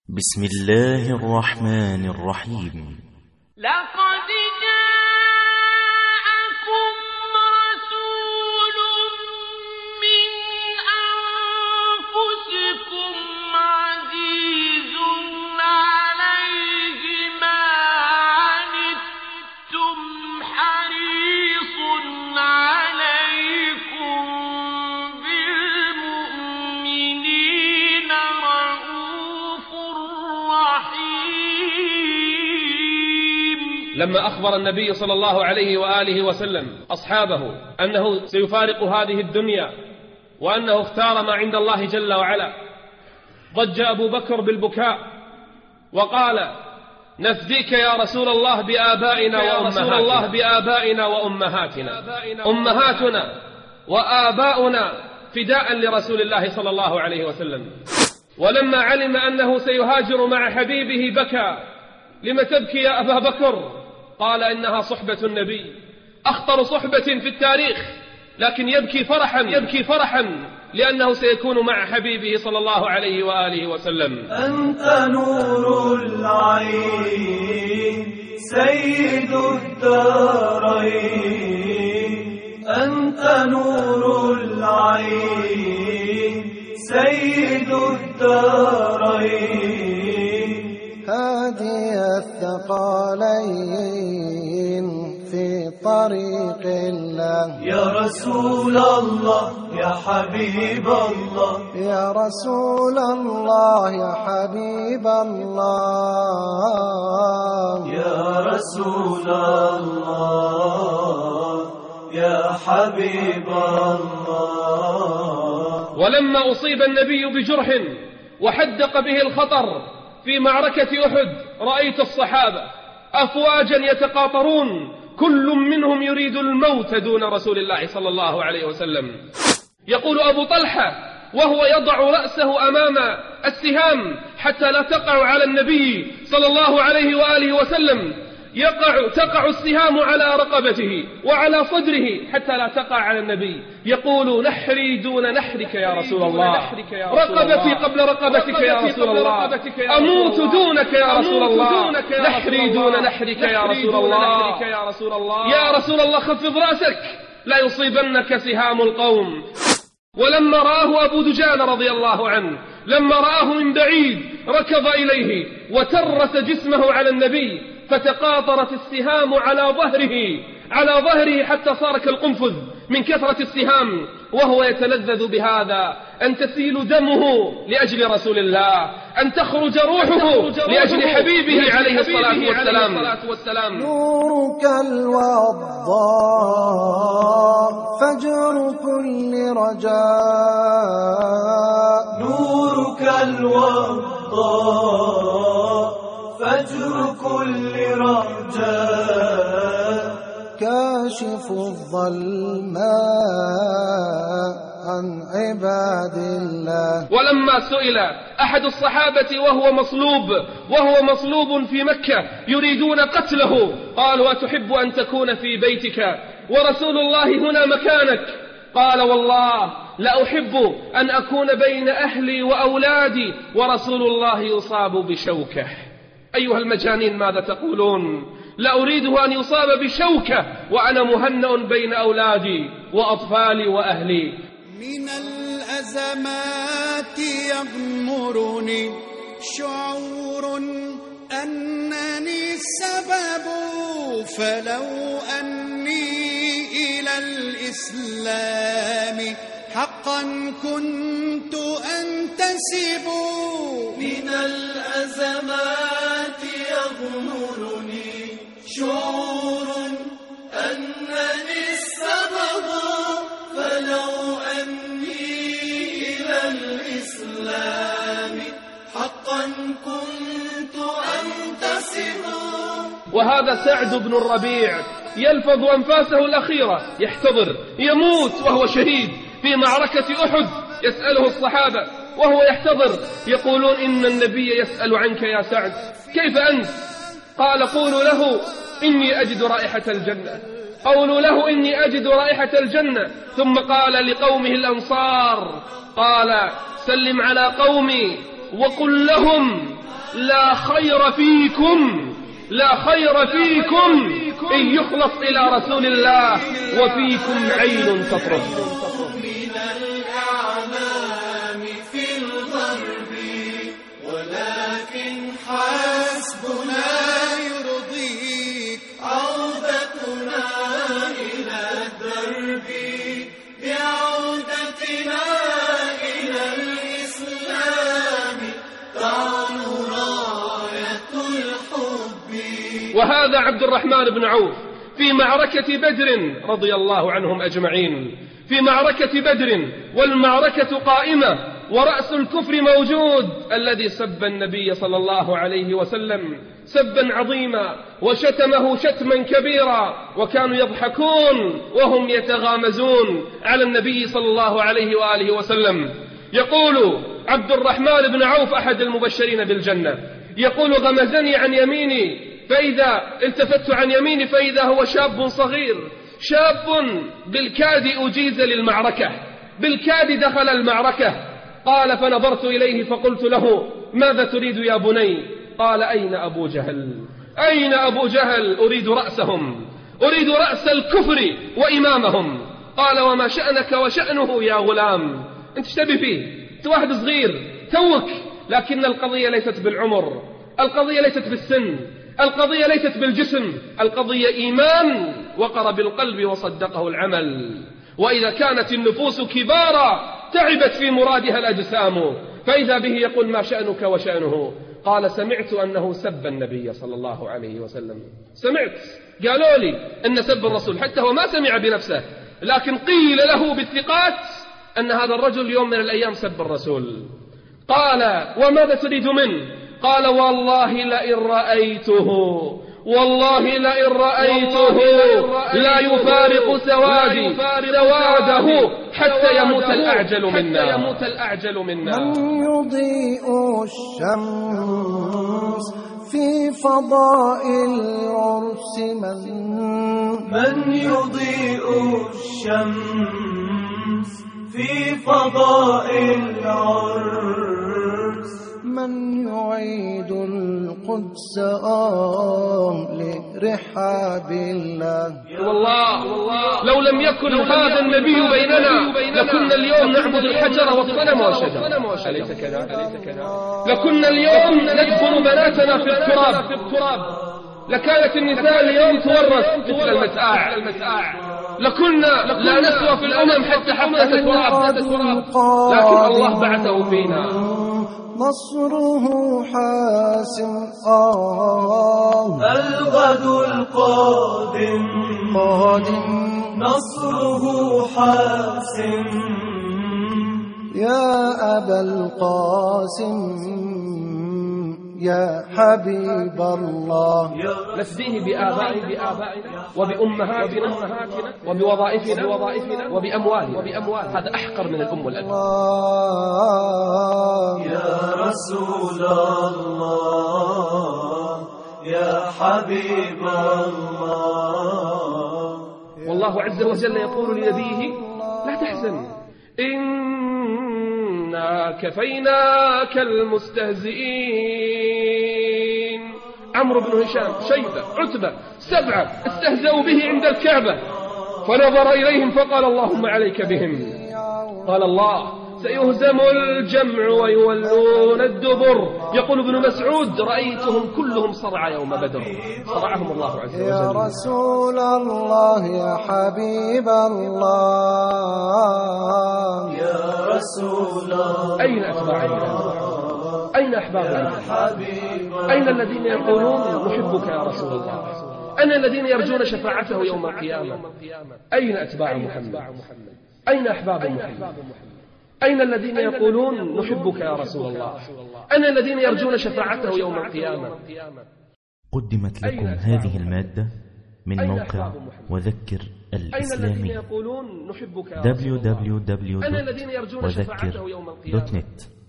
بسم الله الرحمن الرحيم. لقد جاءكم رسول من أنفسكم عزيز عليه ما عنتم حريص عليكم بالمؤمنين رؤوف رحيم. لما أخبر النبي صلى الله عليه وآله وسلم أصحابه أنه سيفارق هذه الدنيا وأنه اختار ما عند الله جل وعلا، ضج أبو بكر بالبكاء وقال: نفديك يا رسول الله بآبائنا وأمهاتنا، أمهاتنا وآباؤنا فداء لرسول الله صلى الله عليه وسلم. ولما علم أنه سيهاجر مع حبيبه بكى: لم تبكي يا أبا بكر؟ قال: إنها صحبة النبي، أخطر صحبة في التاريخ، لكن يبكي فرحا لأنه سيكون مع حبيبه صلى الله عليه وآله وسلم. أنت نور العين سيد الدارين، أنت نور العين سيد الدارين، هادي الثقلين في طريق الله. يا رسول الله يا حبيب الله، يا رسول الله يا حبيب الله، يا رسول الله يا حبيب الله. ولما أصيب النبي بجرح وحدق به الخطر في معركة أحد، رأيت الصحابة أفواجا يتقاطرون، كل منهم يريد الموت دون رسول الله صلى الله عليه وسلم. يقول أبو طلحة وهو يضع رأسه أمام السهام حتى لا تقع على النبي صلى الله عليه وآله وسلم، تقع السهام على رقبته وعلى صدره حتى لا تقع على النبي، يقول: نحري دون نحرك يا رسول الله، رقبتي قبل رقبتك يا رسول الله، أموت دونك يا رسول الله، نحري دون نحرك يا رسول الله، يا رسول الله خفض رأسك لا يصيبنك سهام القوم. ولما رآه أبو دجان رضي الله عنه، لما رآه من بعيد ركض إليه وترس جسمه على النبي، فتقاطرت السهام على ظهره حتى صار كالقنفذ من كثرة السهام، وهو يتلذذ بهذا، أن تسيل دمه لأجل رسول الله، أن تخرج روحه لأجل حبيبه عليه الصلاة والسلام. نورك الوضاء فجر كل رجاء، نورك الوضاء فجر كل رجاء، كاشف الظلماء عن عباد الله. ولما سئل أحد الصحابة وهو مصلوب في مكة يريدون قتله، قالوا: أتحب أن تكون في بيتك ورسول الله هنا مكانك؟ قال: والله لا أحب أن أكون بين أهلي وأولادي ورسول الله يصاب بشوكة. أيها المجانين ماذا تقولون؟ لا أريده أن يصاب بشوكة وأنا مهنأ بين أولادي وأطفالي وأهلي. من الأزمات يغمرني شعور أنني السبب، فلو أني إلى الإسلام حقا كنت أنتسب. من الأزمات يغمرني شعور أنني السبب، فلو أني إلى الإسلام حقا كنت أنتسب. وهذا سعد بن الربيع يلفظ أنفاسه الأخيرة، يحتضر، يموت وهو شهيد في معركة أحد. يسأله الصحابة وهو يحتضر، يقولون: إن النبي يسأل عنك يا سعد، كيف أنت؟ قال: قولوا له إني أجد رائحة الجنة. ثم قال لقومه الأنصار، قال: سلم على قومي وقل لهم لا خير فيكم إن يخلص إلى رسول الله وفيكم عين تطرف. من الأعلام في الغرب ولكن حسبنا يرضيك عودتنا إلى الدرب بعودتنا إلى الإسلام تعلو راية الحب. وهذا عبد الرحمن بن عوف في معركة بدر رضي الله عنهم أجمعين، في معركة بدر والمعركة قائمة ورأس الكفر موجود، الذي سب النبي صلى الله عليه وسلم سبا عظيما وشتمه شتما كبيرا، وكانوا يضحكون وهم يتغامزون على النبي صلى الله عليه وآله وسلم. يقول عبد الرحمن بن عوف أحد المبشرين بالجنة، يقول غمزني عن يميني فإذا التفت عن يميني فإذا هو شاب صغير، شاب بالكاد أجيز للمعركة، بالكاد دخل المعركة. قال فنظرت إليه فقلت له ماذا تريد يا بني؟ قال أين أبو جهل؟ أين أبو جهل؟ أريد رأسهم، أريد رأس الكفر وإمامهم. قال وما شأنك وشأنه يا غلام؟ أنت تشتبه فيه، أنت واحد صغير توك، لكن القضية ليست بالعمر، القضية ليست بالسن، القضية ليست بالجسم، القضية إيمان وقر بالقلب وصدقه العمل. وإذا كانت النفوس كبارا تعبت في مرادها الأجسام، فإذا به يقول ما شأنك وشأنه؟ قال سمعت أنه سب النبي صلى الله عليه وسلم، سمعت، قالوا لي أن سب الرسول، حتى هو ما سمع بنفسه، لكن قيل له بالثقات أن هذا الرجل يوم من الأيام سب الرسول. قال وماذا تريد منه؟ قال والله لئن رأيته لا يفارق سواده حتى يموت الأعجل منا. من يضيء الشمس في فضاء العرس، من يضيء الشمس في فضاء العرس، من يعيد القدس لرحاب الله. والله لو لم يكن هذا النبي بيننا لكنا اليوم نعبد الحجر والصنم والشجر، أليس كذا؟ لكنا اليوم ندفن بناتنا في التراب، لكانت النساء اليوم تورث مثل المتاع، لكنا لا نسوى في الأمم حتى حفلة التراب، لكن الله بعثه فينا. نصره حاسم الغد القادم نصره حاسم. يا أبا القاسم يا حبيب الله، نفديه بآبائنا وبأمهاتنا وبوظائفنا وبأموالنا، هذا أحقر من الأم والأب. يا رسول الله يا حبيب الله. والله عز وجل يقول لنبيه لا تحزن إنا كفيناك المستهزئين. عمرو بن هشام، شيبة، عتبة، 7 استهزأوا به عند الكعبة، فنظر إليهم فقال اللهم عليك بهم. قال الله سيهزم الجمع ويولون الدبر. يقول ابن مسعود رأيتهم كلهم صرعى يوم بدر، صرعهم الله عز وجل. يا رسول الله يا حبيب الله يا رسول الله. أين أتباعنا؟ أين أحبابنا؟ أين الذين يقولون نحبك يا رسول الله؟ أين الذين يرجون شفاعته يوم القيامة؟ أين أتباع محمد؟ أين أحباب محمد؟ أين الذين يقولون نحبك يا رسول الله؟ أين الذين يرجون شفاعته يوم القيامة؟ قدمت لكم هذه المادة من موقع وذكر الإسلامي www.وذكر.net.